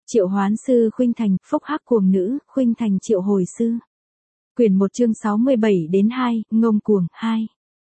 Triệu hoán sư Khuynh Thành, phúc hắc cuồng nữ, Khuynh Thành triệu hồi sư. Quyển 1 chương 67-2, ngông cuồng, 2.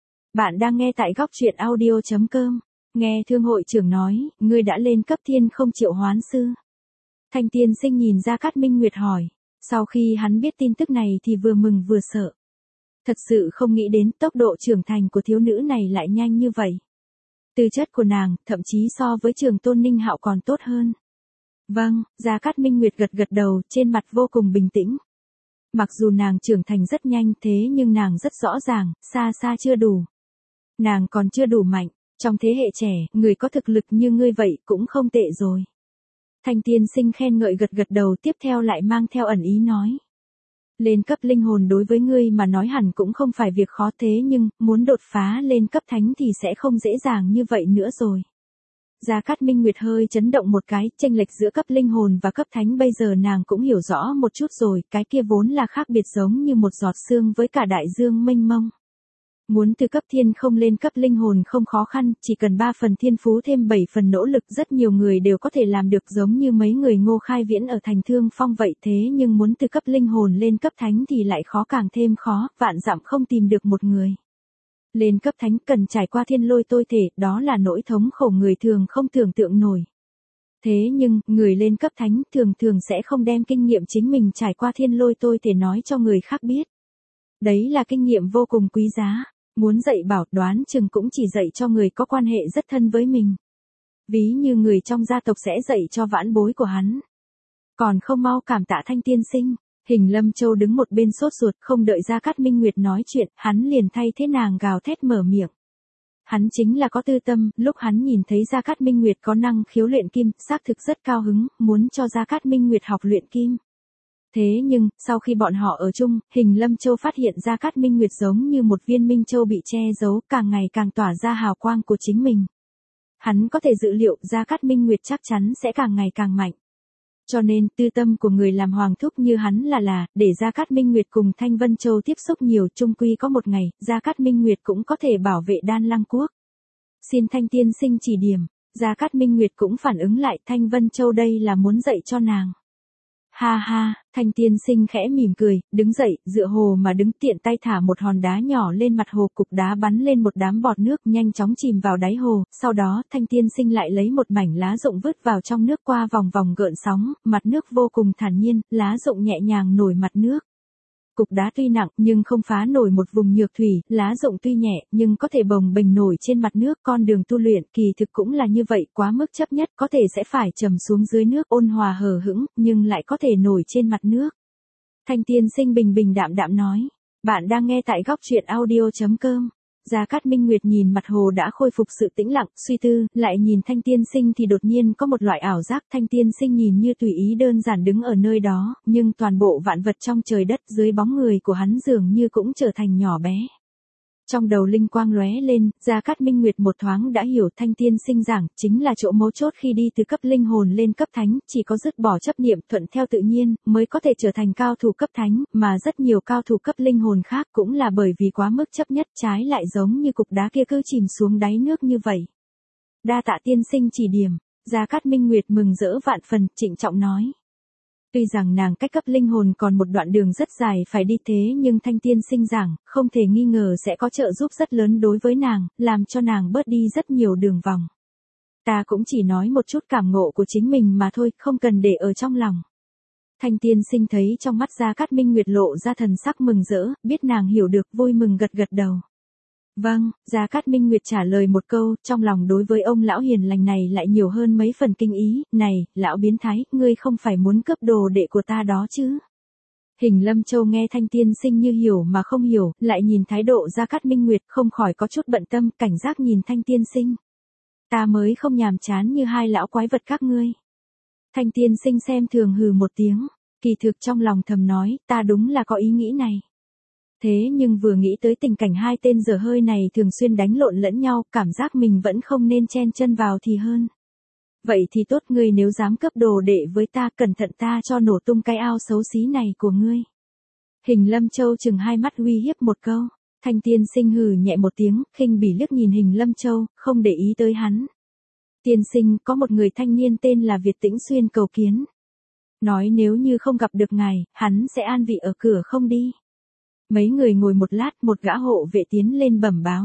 Bạn đang nghe tại góc truyện audio.com. Nghe thương hội trưởng nói, ngươi đã lên cấp thiên không triệu hoán sư. Thanh tiên sinh nhìn Gia Cát Minh Nguyệt hỏi. Sau khi hắn biết tin tức này thì vừa mừng vừa sợ. Thật sự không nghĩ đến tốc độ trưởng thành của thiếu nữ này lại nhanh như vậy. Tư chất của nàng, thậm chí so với Trường Tôn Ninh Hạo còn tốt hơn. Vâng, Gia Cát Minh Nguyệt gật gật đầu, trên mặt vô cùng bình tĩnh. Mặc dù nàng trưởng thành rất nhanh thế nhưng nàng rất rõ ràng, xa xa chưa đủ. Nàng còn chưa đủ mạnh, trong thế hệ trẻ, người có thực lực như ngươi vậy cũng không tệ rồi. Thanh tiên sinh khen ngợi gật gật đầu, tiếp theo lại mang theo ẩn ý nói. Lên cấp linh hồn đối với ngươi mà nói hẳn cũng không phải việc khó thế nhưng, muốn đột phá lên cấp thánh thì sẽ không dễ dàng như vậy nữa rồi. Gia Cát Minh Nguyệt hơi chấn động một cái, chênh lệch giữa cấp linh hồn và cấp thánh bây giờ nàng cũng hiểu rõ một chút rồi, cái kia vốn là khác biệt giống như một giọt sương với cả đại dương mênh mông. Muốn từ cấp thiên không lên cấp linh hồn không khó khăn, chỉ cần 3 phần thiên phú thêm 7 phần nỗ lực rất nhiều người đều có thể làm được giống như mấy người Ngô Khai Viễn ở Thành Thương Phong vậy thế nhưng muốn từ cấp linh hồn lên cấp thánh thì lại khó càng thêm khó, vạn dặm không tìm được một người. Lên cấp thánh cần trải qua thiên lôi tôi thể, đó là nỗi thống khổ người thường không tưởng tượng nổi. Thế nhưng, người lên cấp thánh thường thường sẽ không đem kinh nghiệm chính mình trải qua thiên lôi tôi thể nói cho người khác biết. Đấy là kinh nghiệm vô cùng quý giá. Muốn dạy bảo đoán chừng cũng chỉ dạy cho người có quan hệ rất thân với mình. Ví như người trong gia tộc sẽ dạy cho vãn bối của hắn. Còn không mau cảm tạ Thanh tiên sinh. Hình Lâm Châu đứng một bên sốt ruột không đợi Gia Cát Minh Nguyệt nói chuyện, hắn liền thay thế nàng gào thét mở miệng. Hắn chính là có tư tâm, lúc hắn nhìn thấy Gia Cát Minh Nguyệt có năng khiếu luyện kim, xác thực rất cao hứng, muốn cho Gia Cát Minh Nguyệt học luyện kim. Thế nhưng, sau khi bọn họ ở chung, Hình Lâm Châu phát hiện Gia Cát Minh Nguyệt giống như một viên minh châu bị che giấu, càng ngày càng tỏa ra hào quang của chính mình. Hắn có thể dự liệu Gia Cát Minh Nguyệt chắc chắn sẽ càng ngày càng mạnh. Cho nên, tư tâm của người làm hoàng thúc như hắn để Gia Cát Minh Nguyệt cùng Thanh Vân Châu tiếp xúc nhiều, chung quy có một ngày, Gia Cát Minh Nguyệt cũng có thể bảo vệ Đan Lăng Quốc. Xin Thanh tiên sinh chỉ điểm, Gia Cát Minh Nguyệt cũng phản ứng lại, Thanh Vân Châu đây là muốn dạy cho nàng. Ha ha, Thanh tiên sinh khẽ mỉm cười, đứng dậy, dựa hồ mà đứng, tiện tay thả một hòn đá nhỏ lên mặt hồ, cục đá bắn lên một đám bọt nước nhanh chóng chìm vào đáy hồ, sau đó Thanh tiên sinh lại lấy một mảnh lá rụng vứt vào trong nước qua vòng vòng gợn sóng, mặt nước vô cùng thản nhiên, lá rụng nhẹ nhàng nổi mặt nước. Cục đá tuy nặng nhưng không phá nổi một vùng nhược thủy, lá rụng tuy nhẹ nhưng có thể bồng bềnh nổi trên mặt nước, con đường tu luyện kỳ thực cũng là như vậy, quá mức chấp nhất có thể sẽ phải trầm xuống dưới nước ôn hòa hờ hững, nhưng lại có thể nổi trên mặt nước. Thanh tiên sinh bình bình đạm đạm nói, bạn đang nghe tại góc truyện audio.com. Gia Cát Minh Nguyệt nhìn mặt hồ đã khôi phục sự tĩnh lặng, suy tư, lại nhìn Thanh tiên sinh thì đột nhiên có một loại ảo giác, Thanh tiên sinh nhìn như tùy ý đơn giản đứng ở nơi đó, nhưng toàn bộ vạn vật trong trời đất dưới bóng người của hắn dường như cũng trở thành nhỏ bé. Trong đầu linh quang lóe lên, Gia Cát Minh Nguyệt một thoáng đã hiểu Thanh tiên sinh giảng, chính là chỗ mấu chốt khi đi từ cấp linh hồn lên cấp thánh, chỉ có dứt bỏ chấp niệm thuận theo tự nhiên, mới có thể trở thành cao thủ cấp thánh, mà rất nhiều cao thủ cấp linh hồn khác cũng là bởi vì quá mức chấp nhất trái lại giống như cục đá kia cứ chìm xuống đáy nước như vậy. Đa tạ tiên sinh chỉ điểm, Gia Cát Minh Nguyệt mừng rỡ vạn phần, trịnh trọng nói. Tuy rằng nàng cách cấp linh hồn còn một đoạn đường rất dài phải đi thế nhưng Thanh tiên sinh giảng, không thể nghi ngờ sẽ có trợ giúp rất lớn đối với nàng, làm cho nàng bớt đi rất nhiều đường vòng. Ta cũng chỉ nói một chút cảm ngộ của chính mình mà thôi, không cần để ở trong lòng. Thanh tiên sinh thấy trong mắt Gia Cát Minh Nguyệt lộ ra thần sắc mừng rỡ, biết nàng hiểu được, vui mừng gật gật đầu. Vâng, Gia Cát Minh Nguyệt trả lời một câu, trong lòng đối với ông lão hiền lành này lại nhiều hơn mấy phần kinh ý, này, lão biến thái, ngươi không phải muốn cướp đồ đệ của ta đó chứ? Hình Lâm Châu nghe Thanh tiên sinh như hiểu mà không hiểu, lại nhìn thái độ Gia Cát Minh Nguyệt không khỏi có chút bận tâm, cảnh giác nhìn Thanh tiên sinh. Ta mới không nhàm chán như hai lão quái vật các ngươi. Thanh tiên sinh xem thường hừ một tiếng, kỳ thực trong lòng thầm nói, ta đúng là có ý nghĩ này. Thế nhưng vừa nghĩ tới tình cảnh hai tên dở hơi này thường xuyên đánh lộn lẫn nhau, cảm giác mình vẫn không nên chen chân vào thì hơn. Vậy thì tốt, ngươi nếu dám cướp đồ đệ với ta, cẩn thận ta cho nổ tung cái ao xấu xí này của ngươi. Hình Lâm Châu chừng hai mắt uy hiếp một câu, Thanh tiên sinh hừ nhẹ một tiếng, khinh bỉ liếc nhìn Hình Lâm Châu, không để ý tới hắn. Tiên sinh, có một người thanh niên tên là Việt Tĩnh Xuyên cầu kiến. Nói nếu như không gặp được ngài, hắn sẽ an vị ở cửa không đi. Mấy người ngồi một lát, một gã hộ vệ tiến lên bẩm báo.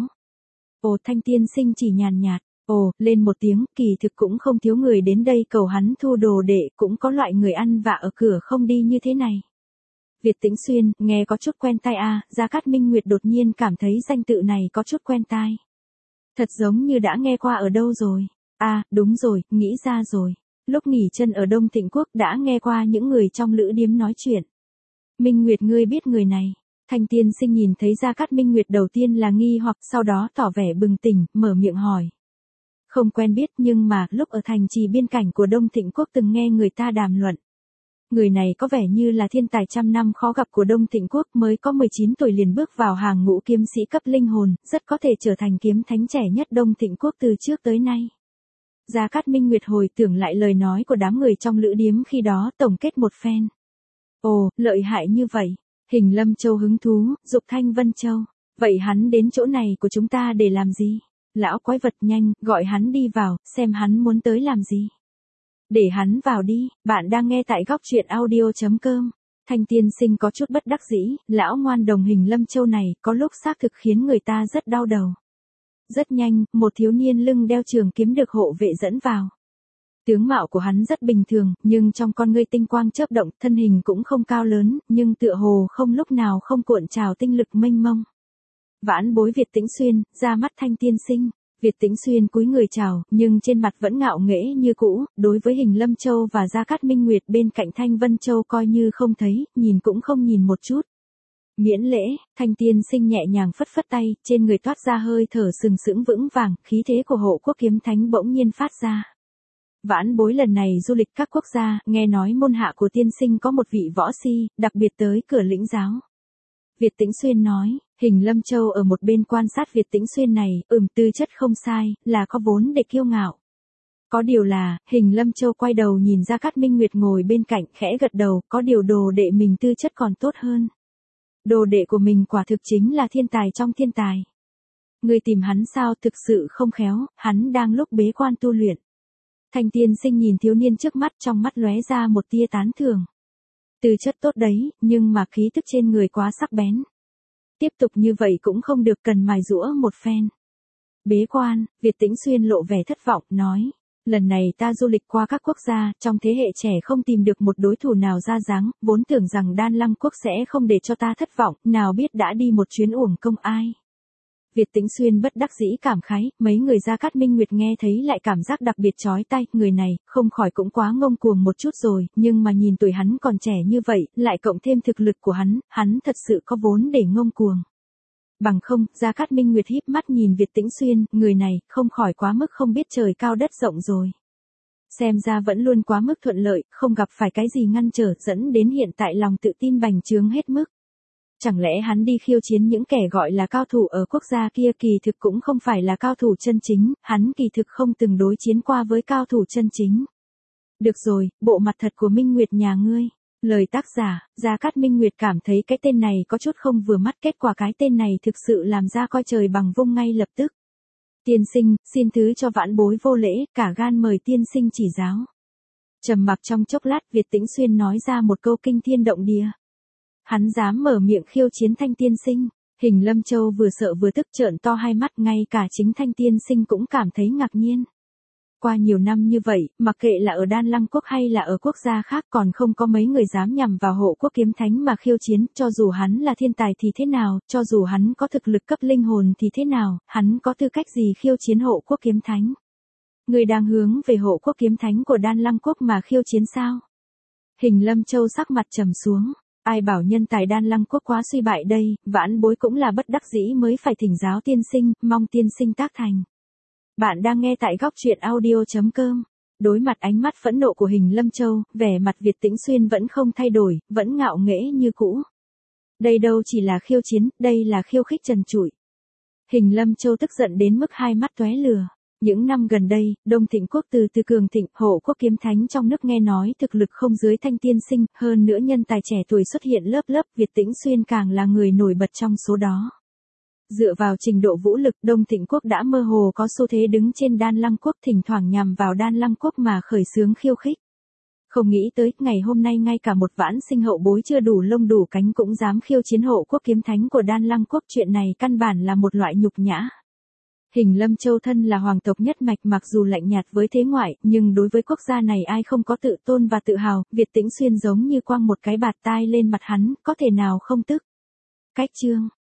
Ồ, Thanh tiên sinh chỉ nhàn nhạt, ồ, lên một tiếng, kỳ thực cũng không thiếu người đến đây cầu hắn thu đồ đệ, cũng có loại người ăn vạ ở cửa không đi như thế này. Việt Tĩnh Xuyên, nghe có chút quen tai a, Gia Cát Minh Nguyệt đột nhiên cảm thấy danh tự này có chút quen tai. Thật giống như đã nghe qua ở đâu rồi. À, đúng rồi, nghĩ ra rồi. Lúc nghỉ chân ở Đông Thịnh Quốc đã nghe qua những người trong lữ điếm nói chuyện. Minh Nguyệt ngươi biết người này. Thanh tiên sinh nhìn thấy Gia Cát Minh Nguyệt đầu tiên là nghi hoặc sau đó tỏ vẻ bừng tỉnh, mở miệng hỏi. Không quen biết nhưng mà lúc ở thành trì biên cảnh của Đông Thịnh Quốc từng nghe người ta đàm luận. Người này có vẻ như là thiên tài trăm năm khó gặp của Đông Thịnh Quốc, mới có 19 tuổi liền bước vào hàng ngũ kiếm sĩ cấp linh hồn, rất có thể trở thành kiếm thánh trẻ nhất Đông Thịnh Quốc từ trước tới nay. Gia Cát Minh Nguyệt hồi tưởng lại lời nói của đám người trong lữ điếm khi đó, tổng kết một phen. Ồ, lợi hại như vậy. Hình Lâm Châu hứng thú, dục Thanh Vân Châu. Vậy hắn đến chỗ này của chúng ta để làm gì? Lão quái vật nhanh, gọi hắn đi vào, xem hắn muốn tới làm gì. Để hắn vào đi, bạn đang nghe tại góc truyện audio.com. Thanh tiên sinh có chút bất đắc dĩ, lão ngoan đồng Hình Lâm Châu này có lúc xác thực khiến người ta rất đau đầu. Rất nhanh, một thiếu niên lưng đeo trường kiếm được hộ vệ dẫn vào. Tướng mạo của hắn rất bình thường, nhưng trong con ngươi tinh quang chớp động, thân hình cũng không cao lớn, nhưng tựa hồ không lúc nào không cuộn trào tinh lực mênh mông. Vãn bối Việt Tĩnh Xuyên, ra mắt Thanh tiên sinh. Việt Tĩnh Xuyên cúi người chào, nhưng trên mặt vẫn ngạo nghễ như cũ, đối với Hình Lâm Châu và Gia Cát Minh Nguyệt bên cạnh Thanh Vân Châu coi như không thấy, nhìn cũng không nhìn một chút. Miễn lễ, Thanh tiên sinh nhẹ nhàng phất phất tay, trên người toát ra hơi thở sừng sững vững vàng, khí thế của hộ quốc kiếm thánh bỗng nhiên phát ra. Vãn bối lần này du lịch các quốc gia, nghe nói môn hạ của tiên sinh có một vị võ si, đặc biệt tới cửa lĩnh giáo. Việt Tĩnh Xuyên nói, Hình Lâm Châu ở một bên quan sát Việt Tĩnh Xuyên này, tư chất không sai, là có vốn để kiêu ngạo. Có điều là, Hình Lâm Châu quay đầu nhìn Gia Cát Minh Nguyệt ngồi bên cạnh, khẽ gật đầu, có điều đồ đệ mình tư chất còn tốt hơn. Đồ đệ của mình quả thực chính là thiên tài trong thiên tài. Người tìm hắn sao, thực sự không khéo, hắn đang lúc bế quan tu luyện. Thanh tiên sinh nhìn thiếu niên trước mắt, trong mắt lóe ra một tia tán thưởng. Tư chất tốt đấy, nhưng mà khí tức trên người quá sắc bén. Tiếp tục như vậy cũng không được, cần mài giũa một phen. Bế quan, Việt Tĩnh Xuyên lộ vẻ thất vọng, nói. Lần này ta du lịch qua các quốc gia, trong thế hệ trẻ không tìm được một đối thủ nào ra dáng, vốn tưởng rằng Đan Lăng Quốc sẽ không để cho ta thất vọng, nào biết đã đi một chuyến uổng công ai. Việt Tĩnh Xuyên bất đắc dĩ cảm khái, mấy người Gia Cát Minh Nguyệt nghe thấy lại cảm giác đặc biệt chói tai, người này, không khỏi cũng quá ngông cuồng một chút rồi, nhưng mà nhìn tuổi hắn còn trẻ như vậy, lại cộng thêm thực lực của hắn thật sự có vốn để ngông cuồng. Bằng không, Gia Cát Minh Nguyệt híp mắt nhìn Việt Tĩnh Xuyên, người này, không khỏi quá mức không biết trời cao đất rộng rồi. Xem ra vẫn luôn quá mức thuận lợi, không gặp phải cái gì ngăn trở, dẫn đến hiện tại lòng tự tin bành trướng hết mức. Chẳng lẽ hắn đi khiêu chiến những kẻ gọi là cao thủ ở quốc gia kia, kỳ thực cũng không phải là cao thủ chân chính, hắn kỳ thực không từng đối chiến qua với cao thủ chân chính. Được rồi, bộ mặt thật của Minh Nguyệt nhà ngươi. Lời tác giả, Gia Cát Minh Nguyệt cảm thấy cái tên này có chút không vừa mắt, kết quả cái tên này thực sự làm ra coi trời bằng vung ngay lập tức. Tiên sinh, xin thứ cho vãn bối vô lễ, cả gan mời tiên sinh chỉ giáo. Trầm mặc trong chốc lát, Việt Tĩnh Xuyên nói ra một câu kinh thiên động địa. Hắn dám mở miệng khiêu chiến Thanh tiên sinh. Hình Lâm Châu vừa sợ vừa tức, trợn to hai mắt, ngay cả chính Thanh tiên sinh cũng cảm thấy ngạc nhiên. Qua nhiều năm như vậy, mặc kệ là ở Đan Lăng Quốc hay là ở quốc gia khác, còn không có mấy người dám nhằm vào hộ quốc kiếm thánh mà khiêu chiến, cho dù hắn là thiên tài thì thế nào, cho dù hắn có thực lực cấp linh hồn thì thế nào, hắn có tư cách gì khiêu chiến hộ quốc kiếm thánh. Người đang hướng về hộ quốc kiếm thánh của Đan Lăng Quốc mà khiêu chiến sao? Hình Lâm Châu sắc mặt trầm xuống. Ai bảo nhân tài Đan Lăng Quốc quá suy bại đây, vãn bối cũng là bất đắc dĩ mới phải thỉnh giáo tiên sinh, mong tiên sinh tác thành. Bạn đang nghe tại góc truyện audio.com. Đối mặt ánh mắt phẫn nộ của Hình Lâm Châu, vẻ mặt Việt Tĩnh Xuyên vẫn không thay đổi, vẫn ngạo nghễ như cũ. Đây đâu chỉ là khiêu chiến, đây là khiêu khích trần trụi. Hình Lâm Châu tức giận đến mức hai mắt tóe lửa. Những năm gần đây, Đông Thịnh Quốc từ cường thịnh, hộ quốc kiếm thánh trong nước nghe nói thực lực không dưới Thanh tiên sinh, hơn nữa nhân tài trẻ tuổi xuất hiện lớp lớp, Việt Tĩnh Xuyên càng là người nổi bật trong số đó. Dựa vào trình độ vũ lực, Đông Thịnh Quốc đã mơ hồ có xu thế đứng trên Đan Lăng Quốc, thỉnh thoảng nhằm vào Đan Lăng Quốc mà khởi xướng khiêu khích. Không nghĩ tới, ngày hôm nay ngay cả một vãn sinh hậu bối chưa đủ lông đủ cánh cũng dám khiêu chiến hộ quốc kiếm thánh của Đan Lăng quốc, chuyện này căn bản là một loại nhục nhã. Hình Lâm Châu thân là hoàng tộc nhất mạch, mặc dù lạnh nhạt với thế ngoại, nhưng đối với quốc gia này ai không có tự tôn và tự hào, Việt Tĩnh Xuyên giống như quăng một cái bạt tai lên mặt hắn, có thể nào không tức. Cách chương